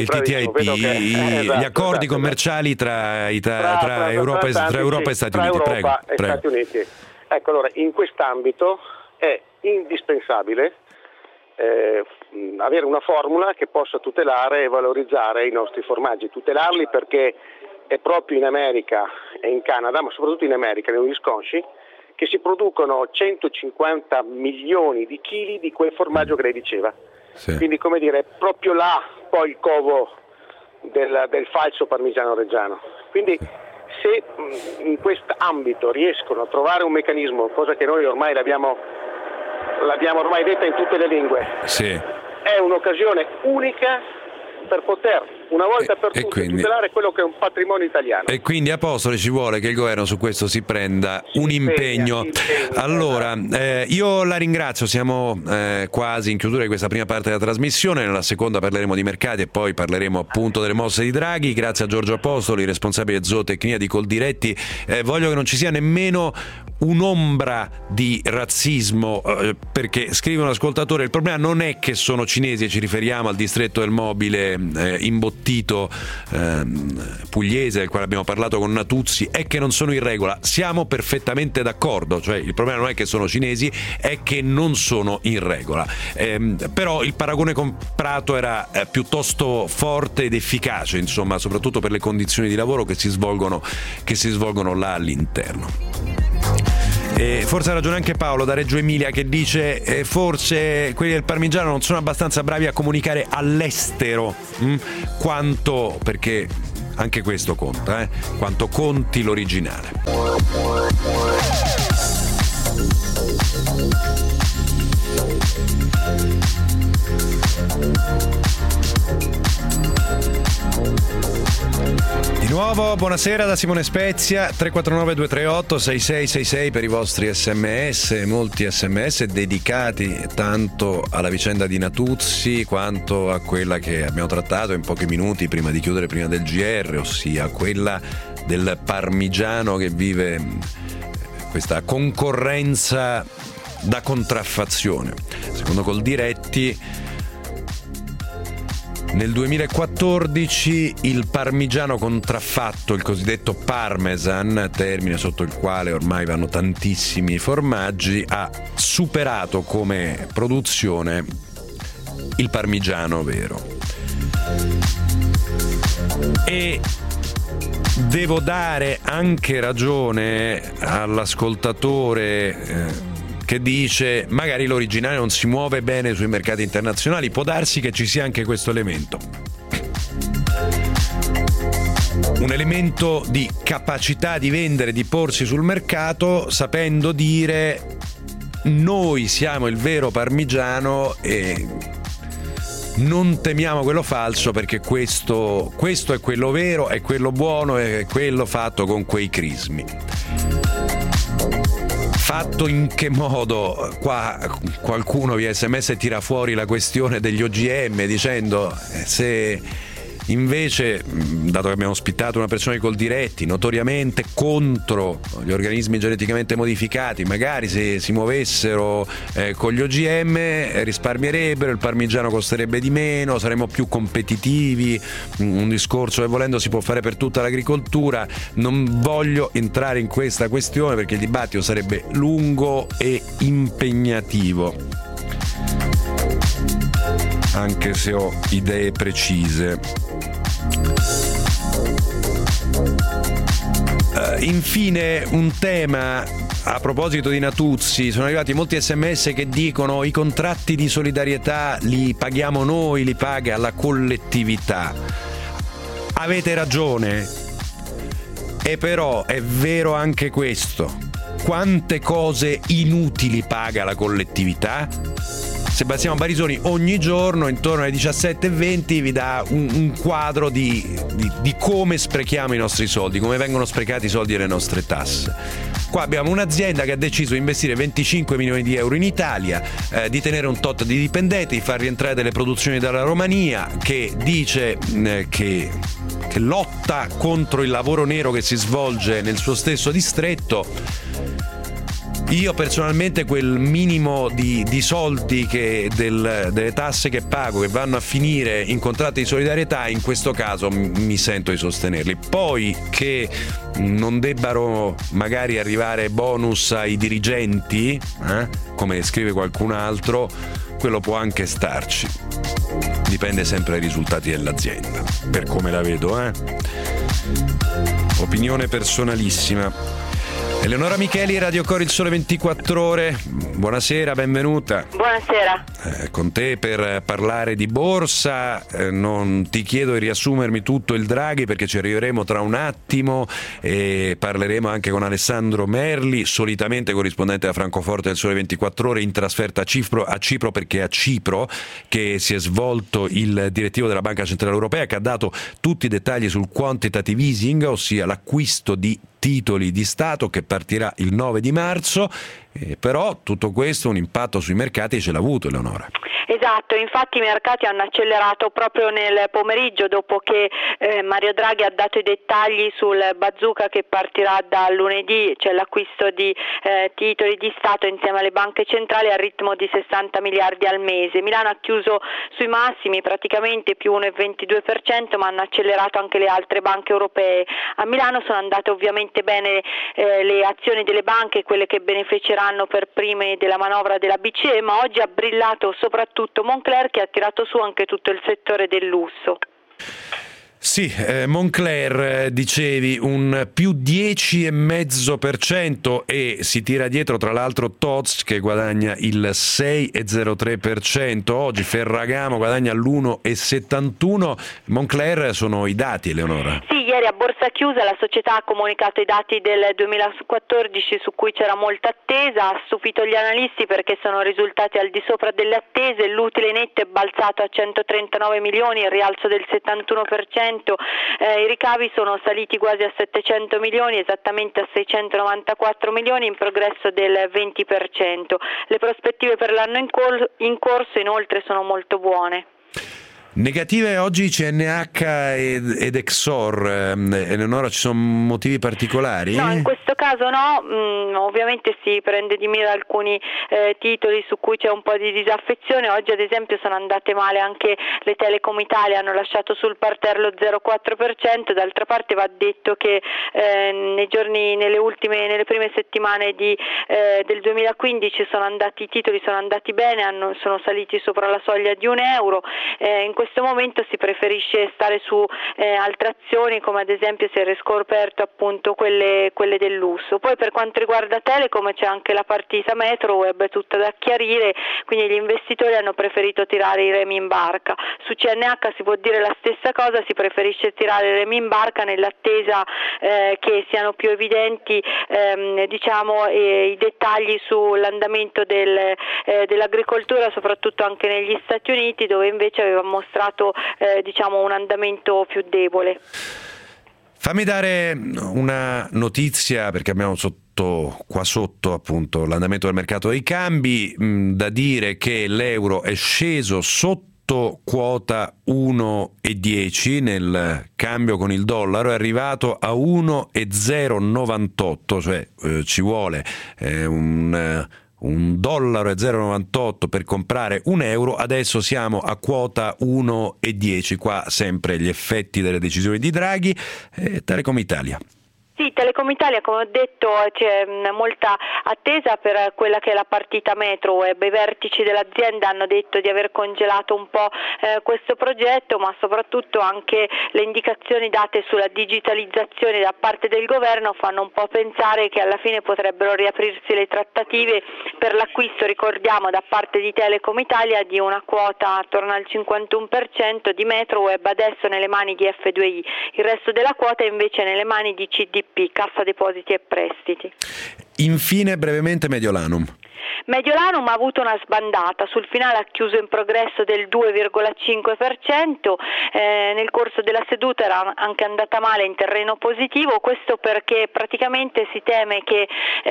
accordi commerciali tra Europa e Stati Uniti. Stati Uniti. Ecco, allora, in quest'ambito è indispensabile avere una formula che possa tutelare e valorizzare i nostri formaggi, tutelarli perché è proprio in America e in Canada, ma soprattutto in America, nel Wisconsin, che si producono 150 milioni di chili di quel formaggio che lei diceva. Sì. Quindi, come dire, proprio là poi il covo del falso parmigiano reggiano. Quindi se in questo ambito riescono a trovare un meccanismo, cosa che noi ormai l'abbiamo ormai detta in tutte le lingue, è un'occasione unica per poter una volta per tutte tutelare quello che è un patrimonio italiano. E quindi, Apostoli, ci vuole che il governo su questo si prenda un impegno. Allora, io la ringrazio, siamo quasi in chiusura di questa prima parte della trasmissione, nella seconda parleremo di mercati e poi parleremo appunto delle mosse di Draghi. Grazie a Giorgio Apostoli, responsabile zootecnia di Coldiretti. Voglio che non ci sia nemmeno un'ombra di razzismo, perché scrive un ascoltatore: il problema non è che sono cinesi, e ci riferiamo al distretto del mobile imbottito pugliese del quale abbiamo parlato con Natuzzi, è che non sono in regola. Siamo perfettamente d'accordo, cioè il problema non è che sono cinesi, è che non sono in regola. Però il paragone con Prato era piuttosto forte ed efficace, insomma, soprattutto per le condizioni di lavoro che si svolgono là all'interno. Forse ha ragione anche Paolo da Reggio Emilia, che dice forse quelli del parmigiano non sono abbastanza bravi a comunicare all'estero quanto, perché anche questo conta, quanto conti l'originale. Di nuovo buonasera da Simone Spezia. 349 238 6666 per i vostri sms, molti sms dedicati tanto alla vicenda di Natuzzi quanto a quella che abbiamo trattato in pochi minuti prima di chiudere, prima del GR, ossia quella del parmigiano che vive questa concorrenza da contraffazione. Secondo Coldiretti, nel 2014 il parmigiano contraffatto, il cosiddetto parmesan, termine sotto il quale ormai vanno tantissimi formaggi, ha superato come produzione il parmigiano vero. E devo dare anche ragione all'ascoltatore che dice magari l'originale non si muove bene sui mercati internazionali. Può darsi che ci sia anche questo elemento, un elemento di capacità di vendere, di porsi sul mercato sapendo dire noi siamo il vero parmigiano e non temiamo quello falso, perché questo è quello vero, è quello buono, è quello fatto con quei crismi. Fatto in che modo? Qua qualcuno via SMS tira fuori la questione degli OGM dicendo se invece, dato che abbiamo ospitato una persona di Coldiretti notoriamente contro gli organismi geneticamente modificati, magari se si muovessero con gli OGM risparmierebbero, il parmigiano costerebbe di meno, saremmo più competitivi, un discorso che volendo si può fare per tutta l'agricoltura. Non voglio entrare in questa questione perché il dibattito sarebbe lungo e impegnativo. anche se ho idee precise. Infine un tema a proposito di Natuzzi: sono arrivati molti SMS che dicono i contratti di solidarietà li paghiamo noi, li paga la collettività. Avete ragione, e però è vero anche questo: quante cose inutili paga la collettività? Sebastiano Barisoni ogni giorno intorno alle 17:20 vi dà un quadro di come sprechiamo i nostri soldi, come vengono sprecati i soldi delle nostre tasse. Qua abbiamo un'azienda che ha deciso di investire 25 milioni di euro in Italia, di tenere un tot di dipendenti, di far rientrare delle produzioni dalla Romania, che dice che lotta contro il lavoro nero che si svolge nel suo stesso distretto. Io personalmente quel minimo di soldi delle tasse che pago, che vanno a finire in contratti di solidarietà, in questo caso mi sento di sostenerli. Poi che non debbano magari arrivare bonus ai dirigenti, come scrive qualcun altro, quello può anche starci. Dipende sempre dai risultati dell'azienda, per come la vedo. Opinione personalissima. Eleonora Micheli, Radio Cori, il Sole 24 Ore. Buonasera, benvenuta. Buonasera. Con te per parlare di borsa. Non ti chiedo di riassumermi tutto il Draghi, perché ci arriveremo tra un attimo, e parleremo anche con Alessandro Merli, solitamente corrispondente da Francoforte del Sole 24 Ore, in trasferta a Cipro, perché è a Cipro che si è svolto il direttivo della Banca Centrale Europea, che ha dato tutti i dettagli sul quantitative easing, ossia l'acquisto di titoli di Stato, che partirà il 9 di marzo, però tutto questo un impatto sui mercati ce l'ha avuto, Eleonora. Esatto, infatti i mercati hanno accelerato proprio nel pomeriggio, dopo che Mario Draghi ha dato i dettagli sul bazooka che partirà da lunedì, cioè l'acquisto di titoli di Stato insieme alle banche centrali al ritmo di 60 miliardi al mese. Milano ha chiuso sui massimi, praticamente più 1,22%, ma hanno accelerato anche le altre banche europee. A Milano sono andate ovviamente bene le azioni delle banche, quelle che beneficeranno per prime della manovra della BCE, ma oggi ha brillato soprattutto Moncler, che ha tirato su anche tutto il settore del lusso. Sì, Moncler, dicevi, un più 10,5%, e si tira dietro tra l'altro Tozzi, che guadagna il 6,03%, oggi Ferragamo guadagna l'1,71%. Moncler sono i dati, Eleonora. Sì, ieri a borsa chiusa la società ha comunicato i dati del 2014 su cui c'era molta attesa, ha stupito gli analisti perché sono risultati al di sopra delle attese, l'utile netto è balzato a 139 milioni, il rialzo del 71%, i ricavi sono saliti quasi a 700 milioni, esattamente a 694 milioni, in progresso del 20%. Le prospettive per l'anno in corso inoltre sono molto buone. Negative oggi CNH ed Exor. Eleonora, ci sono motivi particolari? No, in questo caso no, ovviamente si prende di mira alcuni titoli su cui c'è un po' di disaffezione. Oggi ad esempio sono andate male anche le Telecom Italia, hanno lasciato sul parterre lo 0,4%, d'altra parte va detto che nelle prime settimane del 2015 i titoli sono andati bene, sono saliti sopra la soglia di €1. In questo momento si preferisce stare su altre azioni, come ad esempio si è riscoperto appunto quelle del lusso. Poi per quanto riguarda Telecom c'è anche la partita Metroweb tutta da chiarire, quindi gli investitori hanno preferito tirare i remi in barca. Su CNH si può dire la stessa cosa, si preferisce tirare i remi in barca nell'attesa che siano più evidenti i dettagli sull'andamento dell'agricoltura, soprattutto anche negli Stati Uniti, dove invece aveva mostrato un andamento più debole. Fammi dare una notizia, perché abbiamo qua sotto appunto l'andamento del mercato dei cambi, da dire che l'euro è sceso sotto quota 1,10 nel cambio con il dollaro, è arrivato a 1,098, cioè ci vuole $1,098 per comprare €1, adesso siamo a quota 1,10, qua sempre gli effetti delle decisioni di Draghi. Telecom Italia. Sì, Sì, Telecom Italia, come ho detto, c'è molta attesa per quella che è la partita Metroweb. I vertici dell'azienda hanno detto di aver congelato un po' questo progetto, ma soprattutto anche le indicazioni date sulla digitalizzazione da parte del governo fanno un po' pensare che alla fine potrebbero riaprirsi le trattative per l'acquisto, ricordiamo, da parte di Telecom Italia di una quota attorno al 51% di Metroweb, adesso nelle mani di F2I. Il resto della quota è invece nelle mani di CDP, Cassa Depositi e Prestiti. Infine, brevemente, Mediolanum. Mediolanum ha avuto una sbandata, sul finale ha chiuso in progresso del 2,5%, nel corso della seduta era anche andata male in terreno positivo, questo perché praticamente si teme che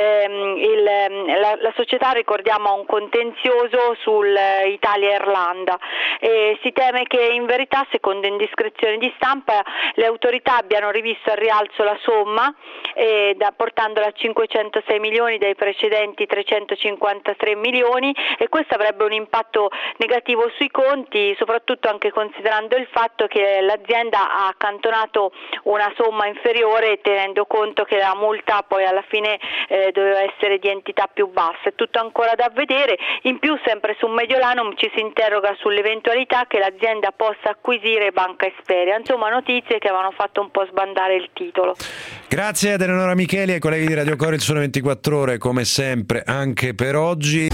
la società, ricordiamo, ha un contenzioso sul Italia-Irlanda e si teme che in verità, secondo indiscrezioni di stampa, le autorità abbiano rivisto al rialzo la somma portandola a 506 milioni dai precedenti 353 milioni, e questo avrebbe un impatto negativo sui conti, soprattutto anche considerando il fatto che l'azienda ha accantonato una somma inferiore, tenendo conto che la multa poi alla fine doveva essere di entità più bassa. È tutto ancora da vedere. In più, sempre su Mediolanum ci si interroga sull'eventualità che l'azienda possa acquisire Banca Esperia. Insomma, notizie che avevano fatto un po' sbandare il titolo. Grazie ad Eleonora Micheli e ai colleghi di Radio Cori. Sono 24 ore come sempre anche per oggi.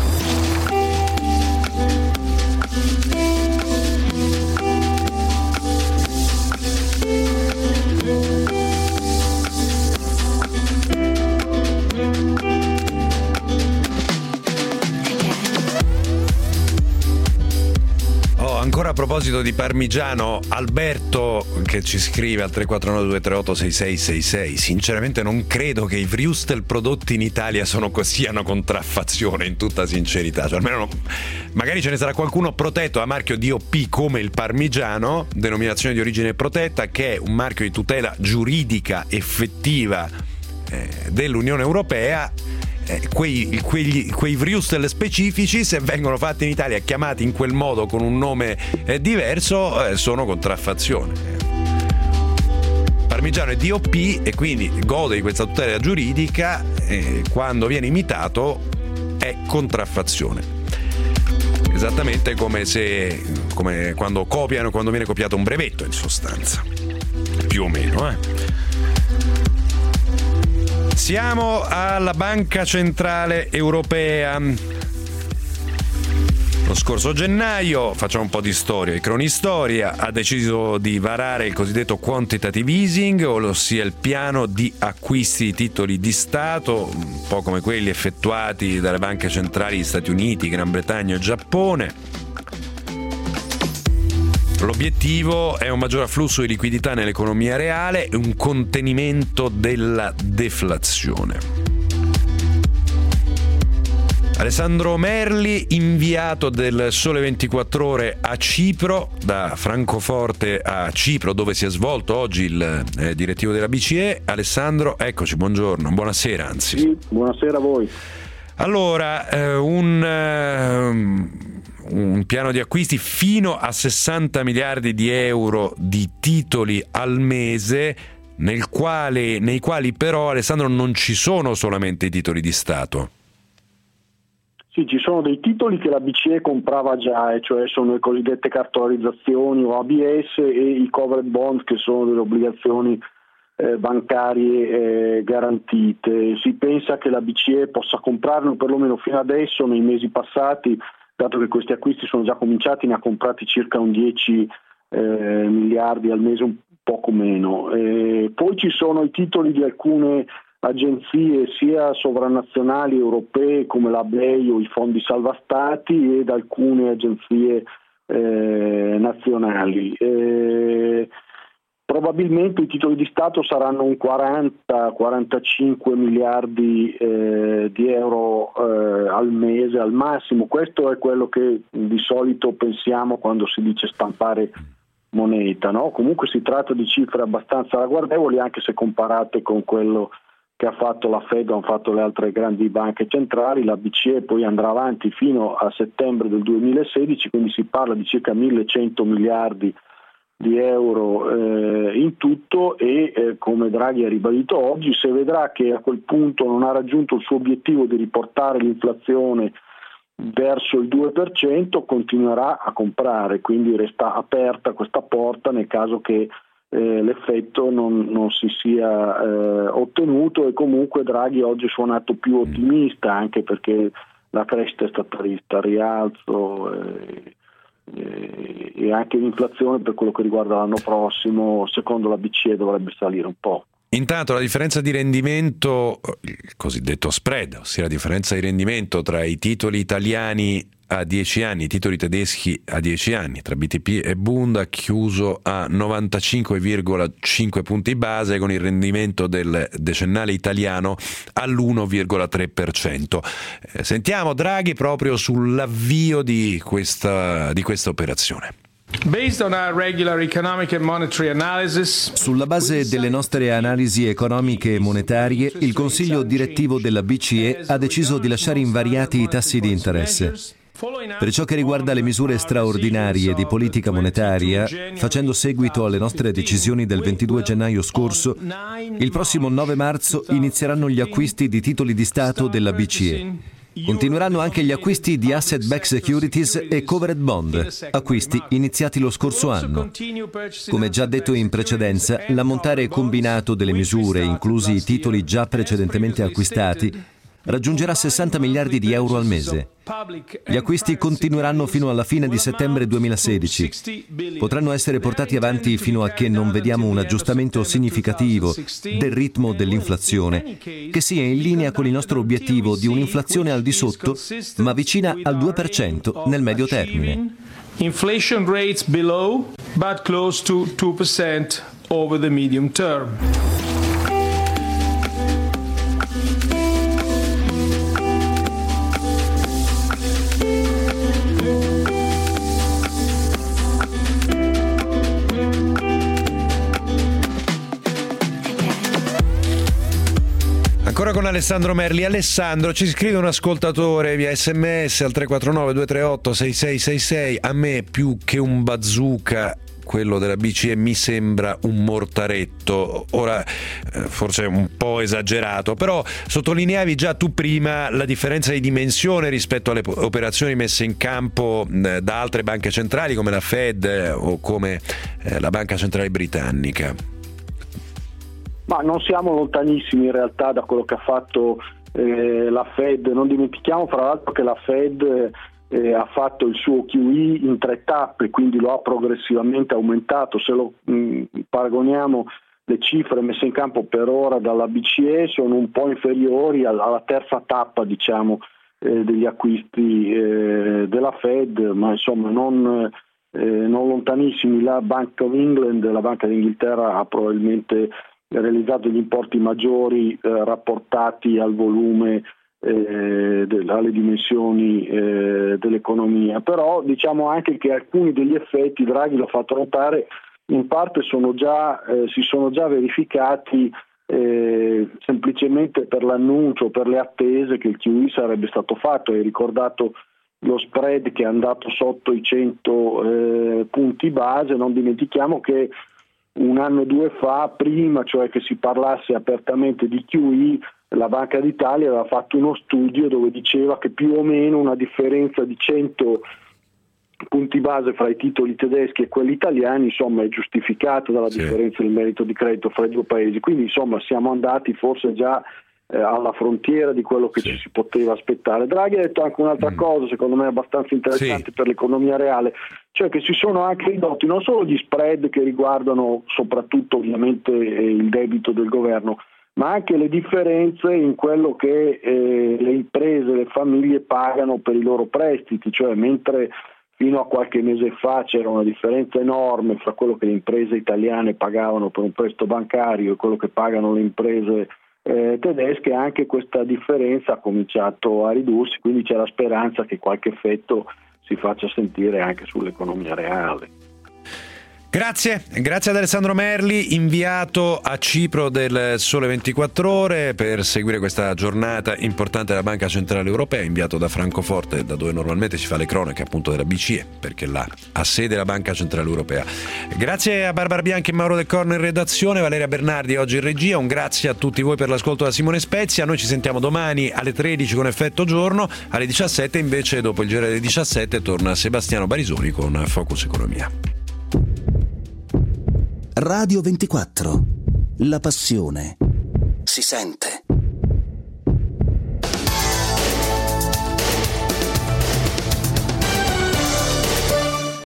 Ancora a proposito di parmigiano, Alberto che ci scrive al 349-238-6666: sinceramente non credo che i Vriustel prodotti in Italia siano contraffazione, in tutta sincerità, cioè, almeno magari ce ne sarà qualcuno protetto a marchio DOP come il parmigiano, denominazione di origine protetta, che è un marchio di tutela giuridica effettiva dell'Unione Europea. Quei Vriustel specifici, se vengono fatti in Italia chiamati in quel modo con un nome diverso, sono contraffazione. Parmigiano è DOP e quindi gode di questa tutela giuridica, quando viene imitato è contraffazione. Esattamente come quando viene copiato un brevetto, in sostanza, più o meno. Siamo alla Banca Centrale Europea. Lo scorso gennaio, facciamo un po' di storia e cronistoria, ha deciso di varare il cosiddetto quantitative easing, ossia il piano di acquisti di titoli di Stato, un po' come quelli effettuati dalle banche centrali degli Stati Uniti, Gran Bretagna e Giappone. L'obiettivo è un maggior afflusso di liquidità nell'economia reale e un contenimento della deflazione. Alessandro Merli, inviato del Sole 24 Ore a Cipro, da Francoforte a Cipro, dove si è svolto oggi il direttivo della BCE. Alessandro, eccoci, buongiorno, buonasera anzi. Sì, buonasera a voi. Allora, un piano di acquisti fino a 60 miliardi di euro di titoli al mese, nei quali però, Alessandro, non ci sono solamente i titoli di Stato. Sì, ci sono dei titoli che la BCE comprava già, cioè sono le cosiddette cartolarizzazioni o ABS, e i covered bond, che sono delle obbligazioni bancarie garantite. Si pensa che la BCE possa comprarne, perlomeno fino adesso, nei mesi passati, dato che questi acquisti sono già cominciati, ne ha comprati circa un 10 miliardi al mese, un poco meno. Poi ci sono i titoli di alcune agenzie sia sovranazionali europee come la BEI o i fondi salva stati, ed alcune agenzie nazionali. Probabilmente i titoli di Stato saranno un 40-45 miliardi di euro al mese al massimo. Questo è quello che di solito pensiamo quando si dice stampare moneta, no? Comunque si tratta di cifre abbastanza ragguardevoli, anche se comparate con quello che ha fatto la Fed o hanno fatto le altre grandi banche centrali. La BCE poi andrà avanti fino a settembre del 2016, quindi si parla di circa 1.100 miliardi euro in tutto e come Draghi ha ribadito oggi, se vedrà che a quel punto non ha raggiunto il suo obiettivo di riportare l'inflazione verso il 2%, continuerà a comprare, quindi resta aperta questa porta nel caso che l'effetto non si sia ottenuto, e comunque Draghi oggi è suonato più ottimista, anche perché la crescita è stata vista a rialzo e anche l'inflazione per quello che riguarda l'anno prossimo secondo la BCE dovrebbe salire un po'. Intanto la differenza di rendimento, il cosiddetto spread, ossia la differenza di rendimento tra i titoli italiani a 10 anni, i titoli tedeschi a 10 anni, tra BTP e Bund, ha chiuso a 95,5 punti base, con il rendimento del decennale italiano all'1,3%. Sentiamo Draghi proprio sull'avvio di questa operazione. Sulla base delle nostre analisi economiche e monetarie, il Consiglio direttivo della BCE ha deciso di lasciare invariati i tassi di interesse. Per ciò che riguarda le misure straordinarie di politica monetaria, facendo seguito alle nostre decisioni del 22 gennaio scorso, il prossimo 9 marzo inizieranno gli acquisti di titoli di Stato della BCE. Continueranno anche gli acquisti di asset-backed securities e covered bond, acquisti iniziati lo scorso anno. Come già detto in precedenza, l'ammontare combinato delle misure, inclusi i titoli già precedentemente acquistati, raggiungerà 60 miliardi di euro al mese. Gli acquisti continueranno fino alla fine di settembre 2016. Potranno essere portati avanti fino a che non vediamo un aggiustamento significativo del ritmo dell'inflazione, che sia in linea con il nostro obiettivo di un'inflazione al di sotto, ma vicina al 2% nel medio termine. Inflation rates below, but close to 2% over the medium term. Ancora con Alessandro Merli. Alessandro, ci scrive un ascoltatore via SMS al 349 238 6666: a me più che un bazooka quello della BCE mi sembra un mortaretto. Ora forse è un po' esagerato, però sottolineavi già tu prima la differenza di dimensione rispetto alle operazioni messe in campo da altre banche centrali come la Fed o come la Banca Centrale Britannica. Ma non siamo lontanissimi in realtà da quello che ha fatto la Fed. Non dimentichiamo fra l'altro che la Fed ha fatto il suo QE in 3 tappe, quindi lo ha progressivamente aumentato. Se lo paragoniamo, le cifre messe in campo per ora dalla BCE sono un po' inferiori alla terza tappa, diciamo, degli acquisti della Fed, ma insomma non lontanissimi. La Bank of England, la Banca d'Inghilterra, ha probabilmente realizzato gli importi maggiori rapportati al volume, alle dimensioni dell'economia, però diciamo anche che alcuni degli effetti, Draghi l'ha fatto notare, in parte si sono già verificati semplicemente per l'annuncio, per le attese che il QE sarebbe stato fatto. Hai ricordato lo spread che è andato sotto i 100 punti base. Non dimentichiamo che un anno o 2 fa, prima cioè che si parlasse apertamente di QE, la Banca d'Italia aveva fatto uno studio dove diceva che più o meno una differenza di 100 punti base fra i titoli tedeschi e quelli italiani, insomma, è giustificata dalla differenza del merito di credito fra i due paesi. Quindi insomma siamo andati forse già alla frontiera di quello che ci si poteva aspettare. Draghi ha detto anche un'altra cosa, secondo me abbastanza interessante per l'economia reale, cioè che si sono anche ridotti non solo gli spread che riguardano soprattutto ovviamente il debito del governo, ma anche le differenze in quello che le imprese, le famiglie pagano per i loro prestiti, cioè mentre fino a qualche mese fa c'era una differenza enorme fra quello che le imprese italiane pagavano per un prestito bancario e quello che pagano le imprese tedesche, anche questa differenza ha cominciato a ridursi, quindi c'è la speranza che qualche effetto si faccia sentire anche sull'economia reale. Grazie ad Alessandro Merli, inviato a Cipro del Sole 24 Ore per seguire questa giornata importante della Banca Centrale Europea, inviato da Francoforte, da dove normalmente si fa le cronache appunto della BCE, perché là ha sede la Banca Centrale Europea. Grazie a Barbara Bianchi e Mauro Del Corno in redazione, Valeria Bernardi oggi in regia, un grazie a tutti voi per l'ascolto da Simone Spezia. Noi ci sentiamo domani alle 13 con Effetto Giorno, alle 17 invece, dopo il giro delle 17, torna Sebastiano Barisoni con Focus Economia. Radio 24. La passione si sente.